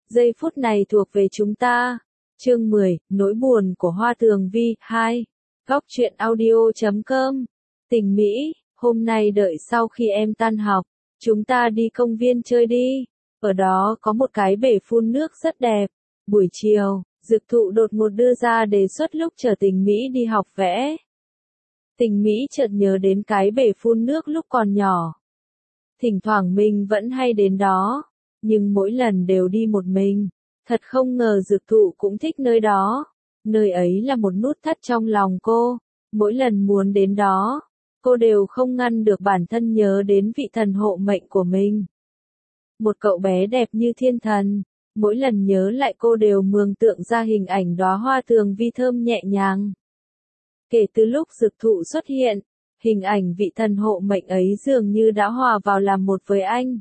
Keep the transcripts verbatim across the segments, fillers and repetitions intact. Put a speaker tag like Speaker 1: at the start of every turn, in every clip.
Speaker 1: Giây phút này thuộc về chúng ta. Chương mười, nỗi buồn của Hoa Tường Vi, hai. Góc truyện audio chấm com. Tình Mỹ, hôm nay đợi sau khi em tan học, chúng ta đi công viên chơi đi. Ở đó có một cái bể phun nước rất đẹp. Buổi chiều, Dực Thụ đột ngột đưa ra đề xuất lúc chở Tình Mỹ đi học vẽ. Tình Mỹ chợt nhớ đến cái bể phun nước lúc còn nhỏ. Thỉnh thoảng mình vẫn hay đến đó, nhưng mỗi lần đều đi một mình. Thật không ngờ Dực Thụ cũng thích nơi đó. Nơi ấy là một nút thắt trong lòng cô. Mỗi lần muốn đến đó, cô đều không ngăn được bản thân nhớ đến vị thần hộ mệnh của mình. Một cậu bé đẹp như thiên thần. Mỗi lần nhớ lại cô đều mường tượng ra hình ảnh đóa hoa tường vi thơm nhẹ nhàng. Kể từ lúc Dực Thụ xuất hiện, hình ảnh vị thần hộ mệnh ấy dường như đã hòa vào làm một với anh.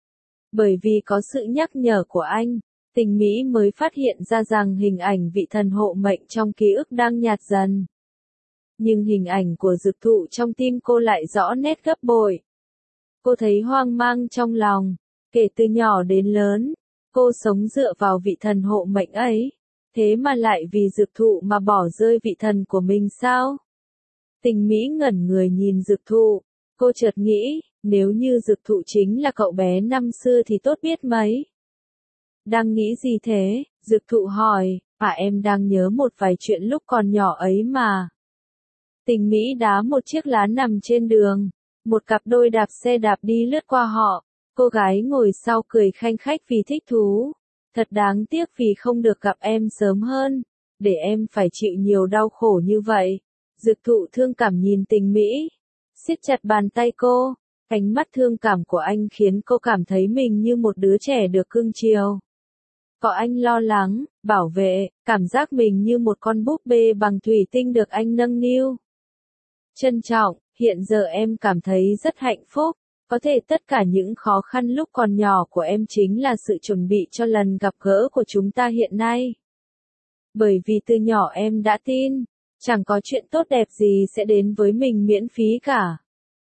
Speaker 1: Bởi vì có sự nhắc nhở của anh, Tình Mỹ mới phát hiện ra rằng hình ảnh vị thần hộ mệnh trong ký ức đang nhạt dần. Nhưng hình ảnh của Dực Thụ trong tim cô lại rõ nét gấp bội. Cô thấy hoang mang trong lòng. Kể từ nhỏ đến lớn, cô sống dựa vào vị thần hộ mệnh ấy. Thế mà lại vì Dực Thụ mà bỏ rơi vị thần của mình sao? Tình Mỹ ngẩn người nhìn Dực Thụ. Cô chợt nghĩ, nếu như Dực Thụ chính là cậu bé năm xưa thì tốt biết mấy. Đang nghĩ gì thế? Dực Thụ hỏi, à em đang nhớ một vài chuyện lúc còn nhỏ ấy mà. Tình Mỹ đá một chiếc lá nằm trên đường. Một cặp đôi đạp xe đạp đi lướt qua họ. Cô gái ngồi sau cười khanh khách vì thích thú. Thật đáng tiếc vì không được gặp em sớm hơn. Để em phải chịu nhiều đau khổ như vậy. Dực Thụ thương cảm nhìn Tình Mỹ. Siết chặt bàn tay cô. Ánh mắt thương cảm của anh khiến cô cảm thấy mình như một đứa trẻ được cưng chiều. Có anh lo lắng, bảo vệ, cảm giác mình như một con búp bê bằng thủy tinh được anh nâng niu. Trân trọng, hiện giờ em cảm thấy rất hạnh phúc. Có thể tất cả những khó khăn lúc còn nhỏ của em chính là sự chuẩn bị cho lần gặp gỡ của chúng ta hiện nay. Bởi vì từ nhỏ em đã tin, chẳng có chuyện tốt đẹp gì sẽ đến với mình miễn phí cả.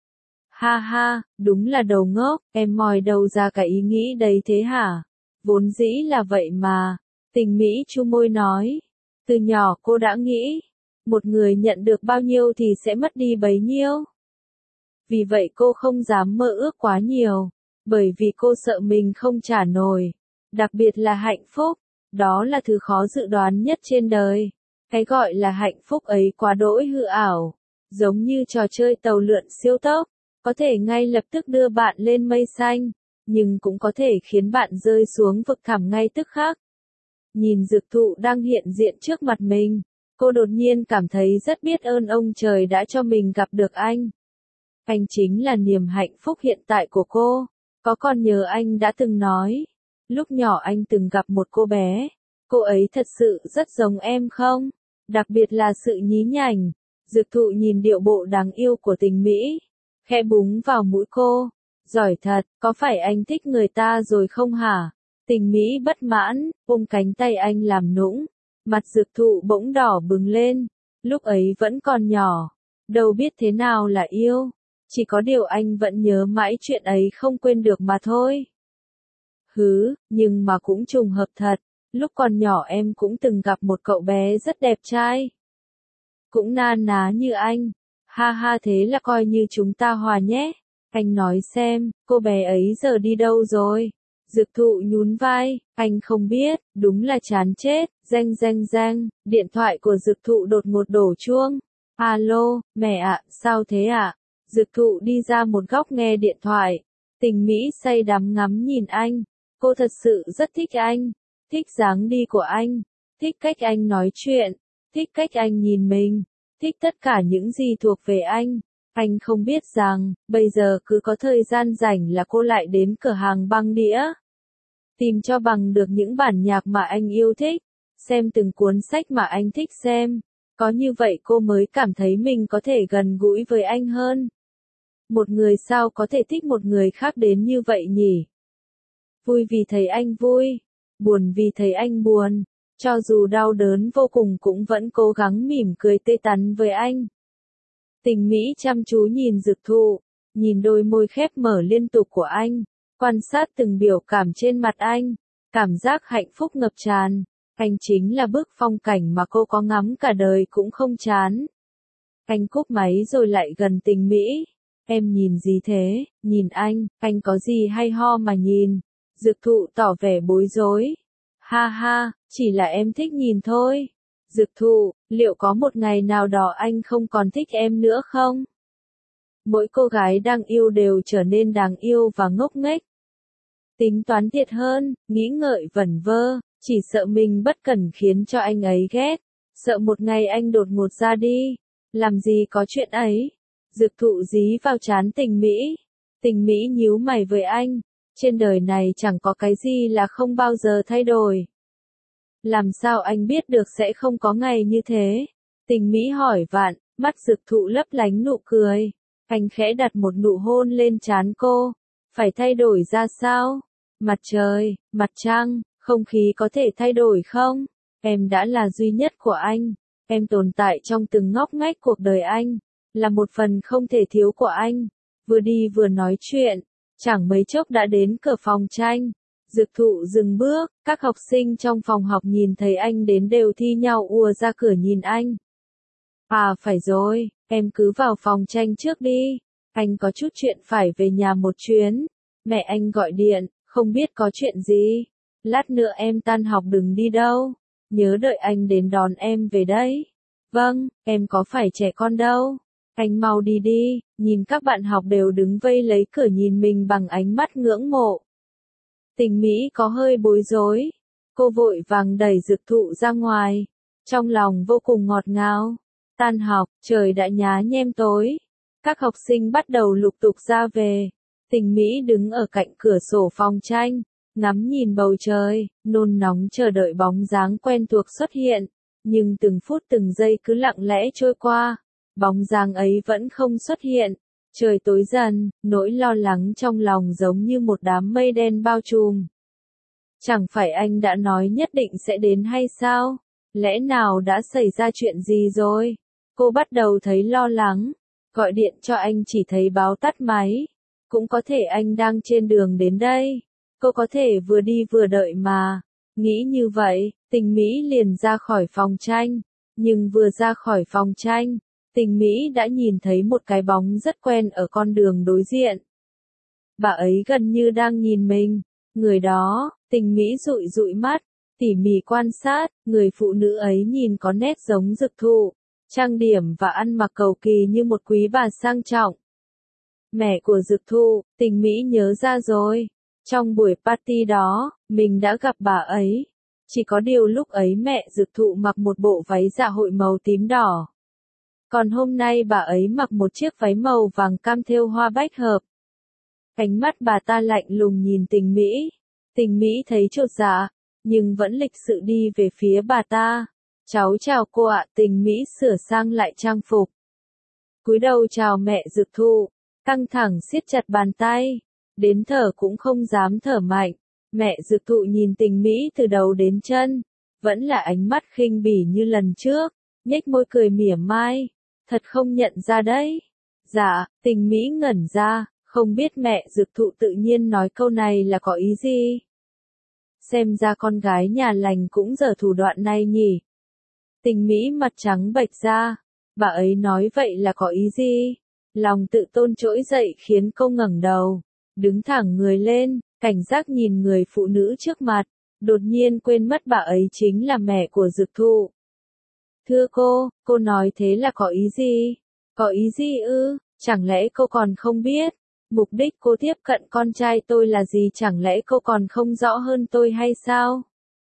Speaker 1: Ha ha, đúng là đầu ngốc, em mòi đầu ra cái ý nghĩ đấy thế hả? Vốn dĩ là vậy mà. Tình Mỹ chu môi nói. Từ nhỏ cô đã nghĩ, một người nhận được bao nhiêu thì sẽ mất đi bấy nhiêu. Vì vậy cô không dám mơ ước quá nhiều, bởi vì cô sợ mình không trả nổi. Đặc biệt là hạnh phúc, đó là thứ khó dự đoán nhất trên đời. Cái gọi là hạnh phúc ấy quá đỗi hư ảo, giống như trò chơi tàu lượn siêu tốc, có thể ngay lập tức đưa bạn lên mây xanh, nhưng cũng có thể khiến bạn rơi xuống vực thẳm ngay tức khắc. Nhìn Dực Thụ đang hiện diện trước mặt mình, cô đột nhiên cảm thấy rất biết ơn ông trời đã cho mình gặp được anh. Anh chính là niềm hạnh phúc hiện tại của cô. Có còn nhớ anh đã từng nói, lúc nhỏ anh từng gặp một cô bé, cô ấy thật sự rất giống em không? Đặc biệt là sự nhí nhảnh. Dực Thụ nhìn điệu bộ đáng yêu của Tình Mỹ, khẽ búng vào mũi cô. Giỏi thật, có phải anh thích người ta rồi không hả? Tình Mỹ bất mãn, ôm cánh tay anh làm nũng. Mặt Dực Thụ bỗng đỏ bừng lên. Lúc ấy vẫn còn nhỏ, đâu biết thế nào là yêu. Chỉ có điều anh vẫn nhớ mãi chuyện ấy không quên được mà thôi. Hứ, nhưng mà cũng trùng hợp thật. Lúc còn nhỏ em cũng từng gặp một cậu bé rất đẹp trai. Cũng na ná như anh. Ha ha, thế là coi như chúng ta hòa nhé. Anh nói xem, cô bé ấy giờ đi đâu rồi? Dực Thụ nhún vai, anh không biết, đúng là chán chết. Reng reng reng, điện thoại của Dực Thụ đột ngột đổ chuông. Alo, mẹ ạ, sao thế ạ? Dực Thụ đi ra một góc nghe điện thoại. Tình Mỹ say đắm ngắm nhìn anh. Cô thật sự rất thích anh. Thích dáng đi của anh. Thích cách anh nói chuyện. Thích cách anh nhìn mình. Thích tất cả những gì thuộc về anh. Anh không biết rằng, bây giờ cứ có thời gian rảnh là cô lại đến cửa hàng băng đĩa. Tìm cho bằng được những bản nhạc mà anh yêu thích. Xem từng cuốn sách mà anh thích xem. Có như vậy cô mới cảm thấy mình có thể gần gũi với anh hơn. Một người sao có thể thích một người khác đến như vậy nhỉ? Vui vì thấy anh vui. Buồn vì thấy anh buồn. Cho dù đau đớn vô cùng cũng vẫn cố gắng mỉm cười tươi tắn với anh. Tình Mỹ chăm chú nhìn Dực Thụ, nhìn đôi môi khép mở liên tục của anh, quan sát từng biểu cảm trên mặt anh. Cảm giác hạnh phúc ngập tràn. Anh chính là bức phong cảnh mà cô có ngắm cả đời cũng không chán. Anh cúp máy rồi lại gần Tình Mỹ. Em nhìn gì thế? Nhìn anh, anh có gì hay ho mà nhìn? Dược thụ tỏ vẻ bối rối. Ha ha, chỉ là em thích nhìn thôi. Dược thụ, liệu có một ngày nào đó anh không còn thích em nữa không? Mỗi cô gái đang yêu đều trở nên đáng yêu và ngốc nghếch. Tính toán thiệt hơn, nghĩ ngợi vẩn vơ, chỉ sợ mình bất cẩn khiến cho anh ấy ghét. Sợ một ngày anh đột ngột ra đi. Làm gì có chuyện ấy. Dược thụ dí vào trán Tình Mỹ. Tình Mỹ nhíu mày với anh. Trên đời này chẳng có cái gì là không bao giờ thay đổi. Làm sao anh biết được sẽ không có ngày như thế? Tình Mỹ hỏi vạn, mắt dược thụ lấp lánh nụ cười. Anh khẽ đặt một nụ hôn lên trán cô. Phải thay đổi ra sao? Mặt trời, mặt trăng, không khí có thể thay đổi không? Em đã là duy nhất của anh. Em tồn tại trong từng ngóc ngách cuộc đời anh. Là một phần không thể thiếu của anh. Vừa đi vừa nói chuyện. Chẳng mấy chốc đã đến cửa phòng tranh. Dược thụ dừng bước. Các học sinh trong phòng học nhìn thấy anh đến đều thi nhau ùa ra cửa nhìn anh. À phải rồi, em cứ vào phòng tranh trước đi. Anh có chút chuyện phải về nhà một chuyến. Mẹ anh gọi điện, không biết có chuyện gì. Lát nữa em tan học đừng đi đâu. Nhớ đợi anh đến đón em về đấy. Vâng, em có phải trẻ con đâu. Anh mau đi đi, nhìn các bạn học đều đứng vây lấy cửa nhìn mình bằng ánh mắt ngưỡng mộ. Tình Mỹ có hơi bối rối. Cô vội vàng đẩy dược thụ ra ngoài. Trong lòng vô cùng ngọt ngào. Tan học, trời đã nhá nhem tối. Các học sinh bắt đầu lục tục ra về. Tình Mỹ đứng ở cạnh cửa sổ phòng tranh, ngắm nhìn bầu trời, nôn nóng chờ đợi bóng dáng quen thuộc xuất hiện. Nhưng từng phút từng giây cứ lặng lẽ trôi qua. Bóng dáng ấy vẫn không xuất hiện. Trời tối dần, nỗi lo lắng trong lòng giống như một đám mây đen bao trùm. Chẳng phải anh đã nói nhất định sẽ đến hay sao? Lẽ nào đã xảy ra chuyện gì rồi? Cô bắt đầu thấy lo lắng. Gọi điện cho anh chỉ thấy báo tắt máy. Cũng có thể anh đang trên đường đến đây. Cô có thể vừa đi vừa đợi mà. Nghĩ như vậy, Tình Mỹ liền ra khỏi phòng tranh. Nhưng vừa ra khỏi phòng tranh, Tình Mỹ đã nhìn thấy một cái bóng rất quen ở con đường đối diện. Bà ấy gần như đang nhìn mình. Người đó, Tình Mỹ dụi dụi mắt, tỉ mỉ quan sát, người phụ nữ ấy nhìn có nét giống dược thụ, trang điểm và ăn mặc cầu kỳ như một quý bà sang trọng. Mẹ của dược thụ, Tình Mỹ nhớ ra rồi. Trong buổi party đó, mình đã gặp bà ấy. Chỉ có điều lúc ấy mẹ dược thụ mặc một bộ váy dạ hội màu tím đỏ. Còn hôm nay bà ấy mặc một chiếc váy màu vàng cam thêu hoa bách hợp. Ánh mắt bà ta lạnh lùng nhìn Tình Mỹ. Tình Mỹ thấy chột dạ, nhưng vẫn lịch sự đi về phía bà ta. Cháu chào cô ạ. Tình Mỹ sửa sang lại trang phục. Cúi đầu chào mẹ dược thụ, căng thẳng siết chặt bàn tay. Đến thở cũng không dám thở mạnh. Mẹ dược thụ nhìn Tình Mỹ từ đầu đến chân. Vẫn là ánh mắt khinh bỉ như lần trước. Nhếch môi cười mỉa mai. Thật không nhận ra đấy. Dạ, Tình Mỹ ngẩn ra. Không biết mẹ dược thụ tự nhiên nói câu này là có ý gì. Xem ra con gái nhà lành cũng giở thủ đoạn này nhỉ. Tình Mỹ mặt trắng bệch ra. Bà ấy nói vậy là có ý gì? Lòng tự tôn trỗi dậy khiến cô ngẩng đầu. Đứng thẳng người lên, cảnh giác nhìn người phụ nữ trước mặt. Đột nhiên quên mất bà ấy chính là mẹ của dược thụ. Thưa cô, cô nói thế là có ý gì? Có ý gì ư? Chẳng lẽ cô còn không biết? Mục đích cô tiếp cận con trai tôi là gì, chẳng lẽ cô còn không rõ hơn tôi hay sao?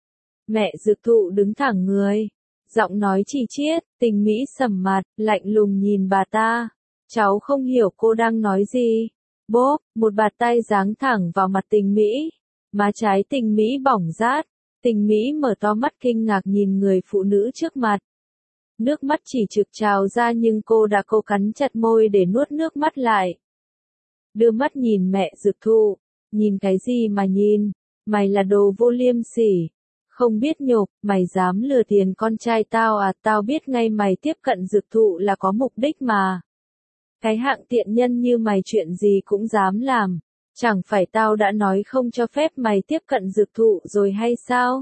Speaker 1: Mẹ dược thụ đứng thẳng người. Giọng nói chi chiết, Tình Mỹ sầm mặt, lạnh lùng nhìn bà ta. Cháu không hiểu cô đang nói gì. Bốp, một bạt tay giáng thẳng vào mặt Tình Mỹ. Má trái Tình Mỹ bỏng rát. Tình Mỹ mở to mắt kinh ngạc nhìn người phụ nữ trước mặt. Nước mắt chỉ trực trào ra nhưng cô đã cố cắn chặt môi để nuốt nước mắt lại. Đưa mắt nhìn mẹ dược thụ. Nhìn cái gì mà nhìn? Mày là đồ vô liêm sỉ. Không biết nhục, mày dám lừa tiền con trai tao à? Tao biết ngay mày tiếp cận dược thụ là có mục đích mà. Cái hạng tiện nhân như mày chuyện gì cũng dám làm. Chẳng phải tao đã nói không cho phép mày tiếp cận dược thụ rồi hay sao?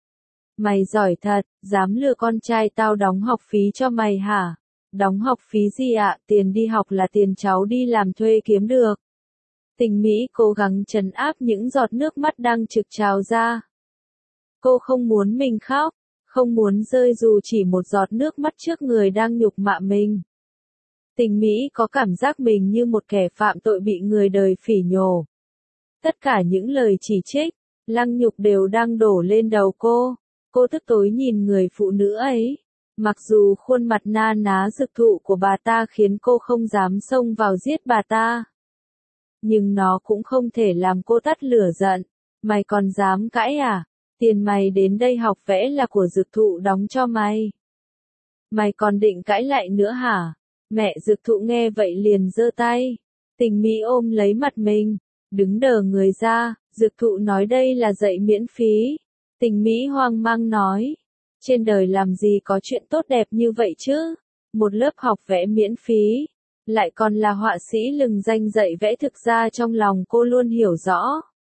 Speaker 1: Mày giỏi thật, dám lừa con trai tao đóng học phí cho mày hả? Đóng học phí gì ạ? Tiền đi học là tiền cháu đi làm thuê kiếm được. Tình Mỹ cố gắng trấn áp những giọt nước mắt đang trực trào ra. Cô không muốn mình khóc, không muốn rơi dù chỉ một giọt nước mắt trước người đang nhục mạ mình. Tình Mỹ có cảm giác mình như một kẻ phạm tội bị người đời phỉ nhổ. Tất cả những lời chỉ trích, lăng nhục đều đang đổ lên đầu cô. Cô tức tối nhìn người phụ nữ ấy. Mặc dù khuôn mặt na ná dược thụ của bà ta khiến cô không dám xông vào giết bà ta. Nhưng nó cũng không thể làm cô tắt lửa giận. Mày còn dám cãi à? Tiền mày đến đây học vẽ là của dược thụ đóng cho mày. Mày còn định cãi lại nữa hả? Mẹ dược thụ nghe vậy liền giơ tay. Tình Mỹ ôm lấy mặt mình, đứng đờ người ra. Dược thụ nói đây là dạy miễn phí. Tình Mỹ hoang mang nói. Trên đời làm gì có chuyện tốt đẹp như vậy chứ? Một lớp học vẽ miễn phí. Lại còn là họa sĩ lừng danh dạy vẽ. Thực ra trong lòng cô luôn hiểu rõ.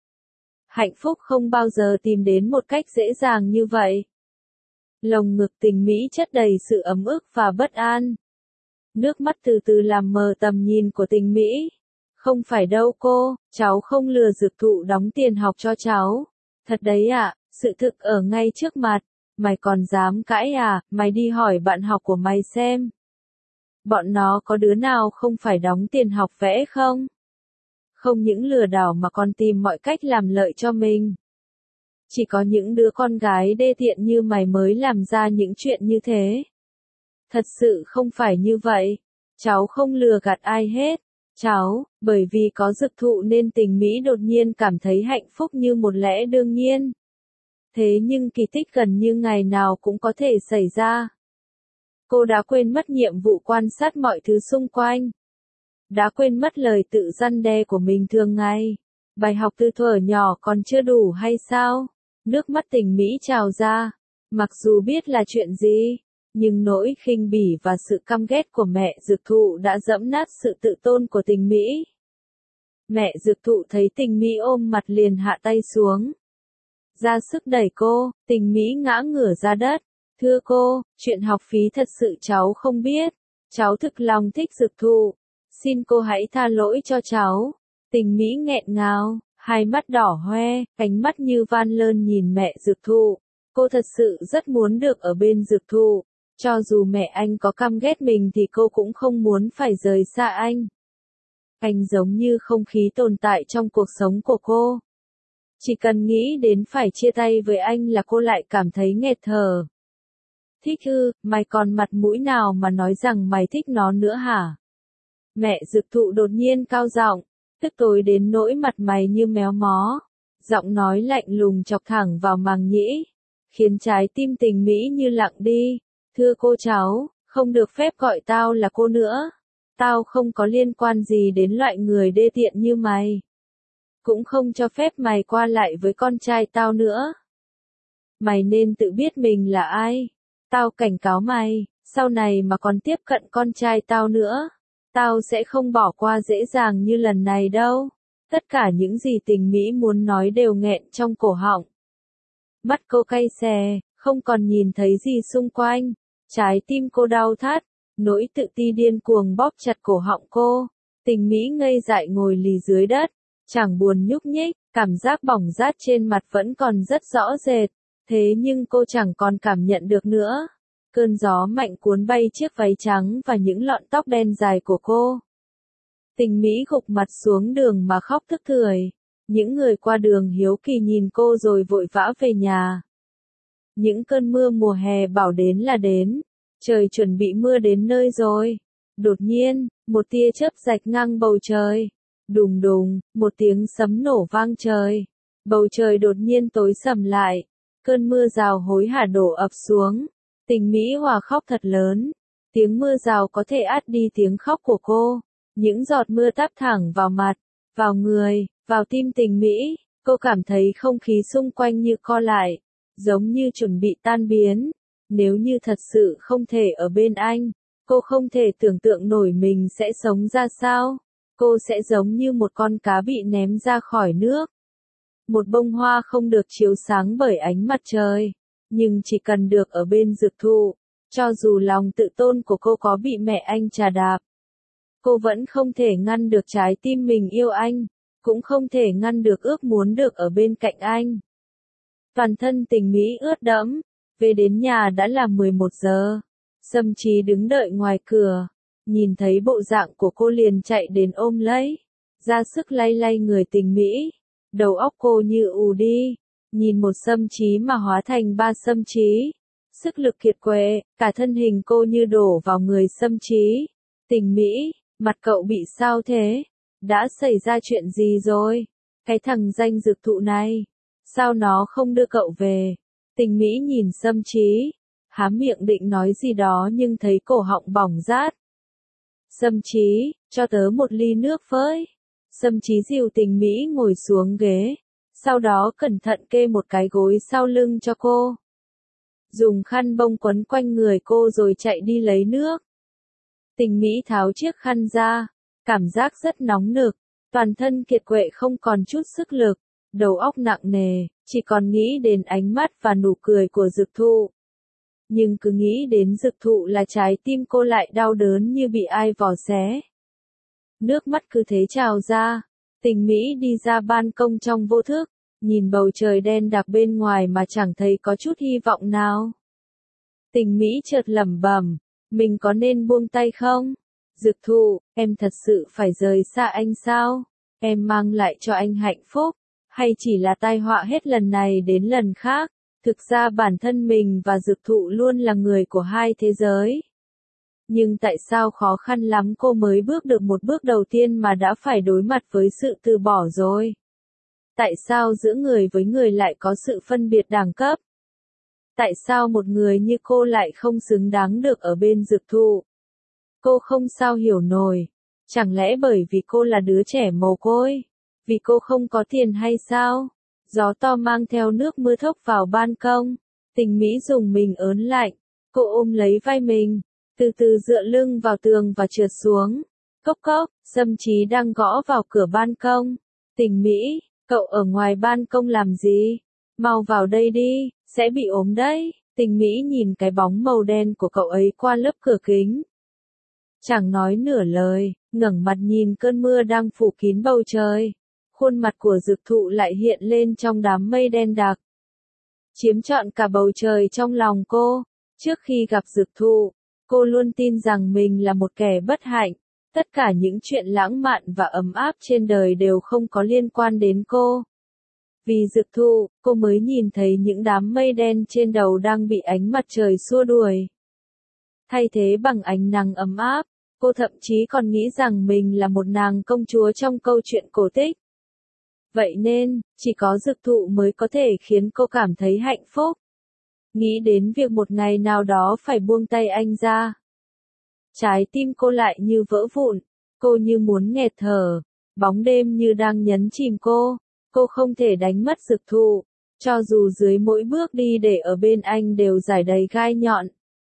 Speaker 1: Hạnh phúc không bao giờ tìm đến một cách dễ dàng như vậy. Lồng ngực Tình Mỹ chất đầy sự ấm ức và bất an. Nước mắt từ từ làm mờ tầm nhìn của Tình Mỹ. Không phải đâu cô, cháu không lừa dược thụ đóng tiền học cho cháu. Thật đấy ạ, sự thực ở ngay trước mặt. Mày còn dám cãi à, mày đi hỏi bạn học của mày xem. Bọn nó có đứa nào không phải đóng tiền học vẽ không? Không những lừa đảo mà còn tìm mọi cách làm lợi cho mình. Chỉ có những đứa con gái đê tiện như mày mới làm ra những chuyện như thế. Thật sự không phải như vậy. Cháu không lừa gạt ai hết. Cháu, bởi vì có dược thụ nên Tình Mỹ đột nhiên cảm thấy hạnh phúc như một lẽ đương nhiên. Thế nhưng kỳ tích gần như ngày nào cũng có thể xảy ra. Cô đã quên mất nhiệm vụ quan sát mọi thứ xung quanh. Đã quên mất lời tự răn đe của mình thường ngày. Bài học từ thuở nhỏ còn chưa đủ hay sao? Nước mắt Tình Mỹ trào ra. Mặc dù biết là chuyện gì, nhưng nỗi khinh bỉ và sự căm ghét của mẹ dược thụ đã dẫm nát sự tự tôn của Tình Mỹ. Mẹ dược thụ thấy Tình Mỹ ôm mặt liền hạ tay xuống. Ra sức đẩy cô, Tình Mỹ ngã ngửa ra đất. Thưa cô, chuyện học phí thật sự cháu không biết. Cháu thực lòng thích dược thụ. Xin cô hãy tha lỗi cho cháu. Tình Mỹ nghẹn ngào, hai mắt đỏ hoe, cánh mắt như van lơn nhìn mẹ dược thụ. Cô thật sự rất muốn được ở bên dược thụ. Cho dù mẹ anh có căm ghét mình thì cô cũng không muốn phải rời xa anh. Anh giống như không khí tồn tại trong cuộc sống của cô. Chỉ cần nghĩ đến phải chia tay với anh là cô lại cảm thấy nghẹt thở. Thích ư, mày còn mặt mũi nào mà nói rằng mày thích nó nữa hả? Mẹ dược thụ đột nhiên cao giọng, tức tối đến nỗi mặt mày như méo mó. Giọng nói lạnh lùng chọc thẳng vào màng nhĩ, khiến trái tim Tình Mỹ như lặng đi. Thưa cô cháu, không được phép gọi tao là cô nữa. Tao không có liên quan gì đến loại người đê tiện như mày. Cũng không cho phép mày qua lại với con trai tao nữa. Mày nên tự biết mình là ai. Tao cảnh cáo mày, sau này mà còn tiếp cận con trai tao nữa, tao sẽ không bỏ qua dễ dàng như lần này đâu. Tất cả những gì Tình Mỹ muốn nói đều nghẹn trong cổ họng. Mắt cô cay xè, không còn nhìn thấy gì xung quanh. Trái tim cô đau thắt, nỗi tự ti điên cuồng bóp chặt cổ họng cô. Tình Mỹ ngây dại ngồi lì dưới đất, chẳng buồn nhúc nhích, cảm giác bỏng rát trên mặt vẫn còn rất rõ rệt. Thế nhưng cô chẳng còn cảm nhận được nữa. Cơn gió mạnh cuốn bay chiếc váy trắng và những lọn tóc đen dài của cô. Tình Mỹ gục mặt xuống đường mà khóc tức tưởi. Những người qua đường hiếu kỳ nhìn cô rồi vội vã về nhà. Những cơn mưa mùa hè bảo đến là đến. Trời chuẩn bị mưa đến nơi rồi. Đột nhiên, một tia chớp rạch ngang bầu trời. Đùng đùng, một tiếng sấm nổ vang trời. Bầu trời đột nhiên tối sầm lại. Cơn mưa rào hối hả đổ ập xuống. Tình Mỹ hòa khóc thật lớn. Tiếng mưa rào có thể át đi tiếng khóc của cô. Những giọt mưa táp thẳng vào mặt, vào người, vào tim Tình Mỹ. Cô cảm thấy không khí xung quanh như co lại, giống như chuẩn bị tan biến. Nếu như thật sự không thể ở bên anh, cô không thể tưởng tượng nổi mình sẽ sống ra sao. cô sẽ giống như một con cá bị ném ra khỏi nước. Một bông hoa không được chiếu sáng bởi ánh mặt trời, nhưng chỉ cần được ở bên dược thụ, cho dù lòng tự tôn của cô có bị mẹ anh trà đạp, cô vẫn không thể ngăn được trái tim mình yêu anh, cũng không thể ngăn được ước muốn được ở bên cạnh anh. Toàn thân Tình Mỹ ướt đẫm, về đến nhà đã là mười một giờ. Sâm Chí đứng đợi ngoài cửa, nhìn thấy bộ dạng của cô liền chạy đến ôm lấy, ra sức lay lay người Tình Mỹ. Đầu óc cô như ù đi, nhìn một Sâm Chí mà hóa thành ba Sâm Chí. Sức lực kiệt quệ, cả thân hình cô như đổ vào người Sâm Chí. Tình Mỹ, mặt cậu bị sao thế? Đã xảy ra chuyện gì rồi? Cái thằng danh dược thụ này, sao nó không đưa cậu về? Tình Mỹ nhìn Sâm Chí, há miệng định nói gì đó nhưng thấy cổ họng bỏng rát. Sâm Chí, cho tớ một ly nước với. Sâm Chí dìu Tình Mỹ ngồi xuống ghế, sau đó cẩn thận kê một cái gối sau lưng cho cô. Dùng khăn bông quấn quanh người cô rồi chạy đi lấy nước. Tình Mỹ tháo chiếc khăn ra, cảm giác rất nóng nực, toàn thân kiệt quệ không còn chút sức lực, đầu óc nặng nề, chỉ còn nghĩ đến ánh mắt và nụ cười của dược thụ. Nhưng cứ nghĩ đến dược thụ là trái tim cô lại đau đớn như bị ai vò xé. Nước mắt cứ thế trào ra, Tình Mỹ đi ra ban công trong vô thức, nhìn bầu trời đen đặc bên ngoài mà chẳng thấy có chút hy vọng nào. Tình Mỹ chợt lẩm bẩm, mình có nên buông tay không? Dược thụ, em thật sự phải rời xa anh sao? Em mang lại cho anh hạnh phúc, hay chỉ là tai họa hết lần này đến lần khác? Thực ra bản thân mình và dược thụ luôn là người của hai thế giới. Nhưng tại sao khó khăn lắm cô mới bước được một bước đầu tiên mà đã phải đối mặt với sự từ bỏ rồi? Tại sao giữa người với người lại có sự phân biệt đẳng cấp? Tại sao một người như cô lại không xứng đáng được ở bên dược thụ? Cô không sao hiểu nổi. Chẳng lẽ bởi vì cô là đứa trẻ mồ côi? Vì cô không có tiền hay sao? Gió to mang theo nước mưa thốc vào ban công. Tình Mỹ dùng mình ớn lạnh. Cô ôm lấy vai mình, từ từ dựa lưng vào tường và trượt xuống. Cốc cốc, Sâm Chí đang gõ vào cửa ban công. Tình Mỹ, cậu ở ngoài ban công làm gì? Mau vào đây đi, sẽ bị ốm đấy. Tình Mỹ nhìn cái bóng màu đen của cậu ấy qua lớp cửa kính. Chẳng nói nửa lời, ngẩng mặt nhìn cơn mưa đang phủ kín bầu trời. Khuôn mặt của dược thụ lại hiện lên trong đám mây đen đặc, chiếm trọn cả bầu trời trong lòng cô. Trước khi gặp dược thụ, cô luôn tin rằng mình là một kẻ bất hạnh. Tất cả những chuyện lãng mạn và ấm áp trên đời đều không có liên quan đến cô. Vì dược thụ, cô mới nhìn thấy những đám mây đen trên đầu đang bị ánh mặt trời xua đuổi. Thay thế bằng ánh nắng ấm áp, cô thậm chí còn nghĩ rằng mình là một nàng công chúa trong câu chuyện cổ tích. Vậy nên, chỉ có dược thụ mới có thể khiến cô cảm thấy hạnh phúc. Nghĩ đến việc một ngày nào đó phải buông tay anh ra, trái tim cô lại như vỡ vụn, cô như muốn nghẹt thở, bóng đêm như đang nhấn chìm cô, cô không thể đánh mất dược thụ, cho dù dưới mỗi bước đi để ở bên anh đều rải đầy gai nhọn.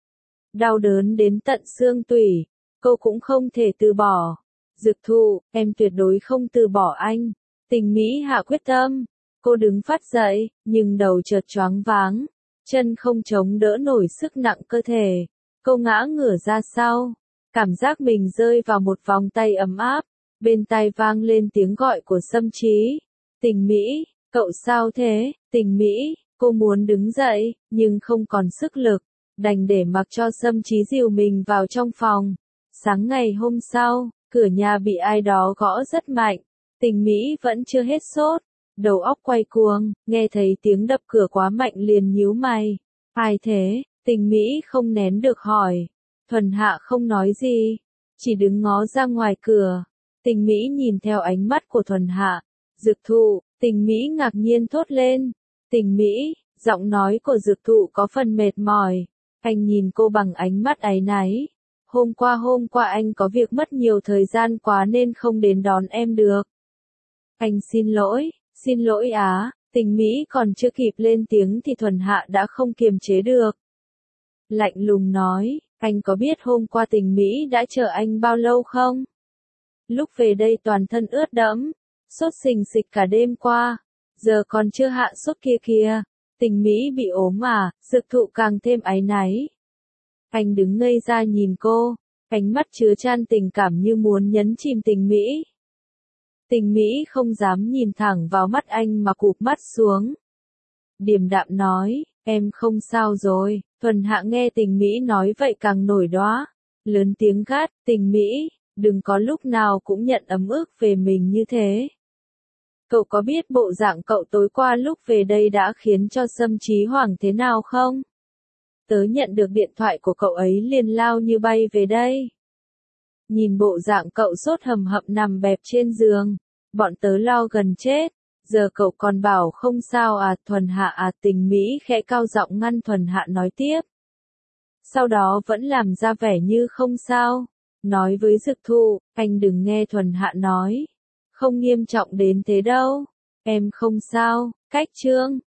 Speaker 1: Đau đớn đến tận xương tủy, cô cũng không thể từ bỏ. Dược thụ, em tuyệt đối không từ bỏ anh. Tình Mỹ hạ quyết tâm, cô đứng phát dậy, nhưng đầu chợt choáng váng, chân không chống đỡ nổi sức nặng cơ thể. Cô ngã ngửa ra sau, cảm giác mình rơi vào một vòng tay ấm áp, bên tai vang lên tiếng gọi của Sâm Chí. Tình Mỹ, cậu sao thế? Tình Mỹ, cô muốn đứng dậy, nhưng không còn sức lực, đành để mặc cho Sâm Chí dìu mình vào trong phòng. Sáng ngày hôm sau, cửa nhà bị ai đó gõ rất mạnh. Tình Mỹ vẫn chưa hết sốt, đầu óc quay cuồng, nghe thấy tiếng đập cửa quá mạnh liền nhíu mày. Ai thế? Tình Mỹ không nén được hỏi. Thuần Hạ không nói gì, chỉ đứng ngó ra ngoài cửa. Tình Mỹ nhìn theo ánh mắt của Thuần Hạ. Dược thụ, Tình Mỹ ngạc nhiên thốt lên. Tình Mỹ, giọng nói của dược thụ có phần mệt mỏi. Anh nhìn cô bằng ánh mắt áy náy. Hôm qua hôm qua anh có việc mất nhiều thời gian quá nên không đến đón em được. Anh xin lỗi, xin lỗi á. Tình Mỹ còn chưa kịp lên tiếng thì Thuần Hạ đã không kiềm chế được. Lạnh lùng nói, anh có biết hôm qua Tình Mỹ đã chờ anh bao lâu không? Lúc về đây toàn thân ướt đẫm, sốt sình sịch cả đêm qua, giờ còn chưa hạ sốt kia kìa. Tình Mỹ bị ốm à, Dược Thụ càng thêm áy náy. Anh đứng ngây ra nhìn cô, ánh mắt chứa chan tình cảm như muốn nhấn chìm Tình Mỹ. Tình Mỹ không dám nhìn thẳng vào mắt anh mà cụp mắt xuống. Điềm đạm nói, em không sao rồi. Thuần Hạ nghe Tình Mỹ nói vậy càng nổi đoá, lớn tiếng gắt, Tình Mỹ, đừng có lúc nào cũng nhận ấm ức về mình như thế. Cậu có biết bộ dạng cậu tối qua lúc về đây đã khiến cho Sâm Chí Hoàng thế nào không? Tớ nhận được điện thoại của cậu ấy liền lao như bay về đây. Nhìn bộ dạng cậu sốt hầm hập nằm bẹp trên giường, bọn tớ lo gần chết. Giờ cậu còn bảo không sao à? Thuần Hạ à? Tình Mỹ khẽ cao giọng ngăn Thuần Hạ nói tiếp. Sau đó vẫn làm ra vẻ như không sao. Nói với Dược Thụ, anh đừng nghe Thuần Hạ nói. Không nghiêm trọng đến thế đâu. Em không sao. Cách chương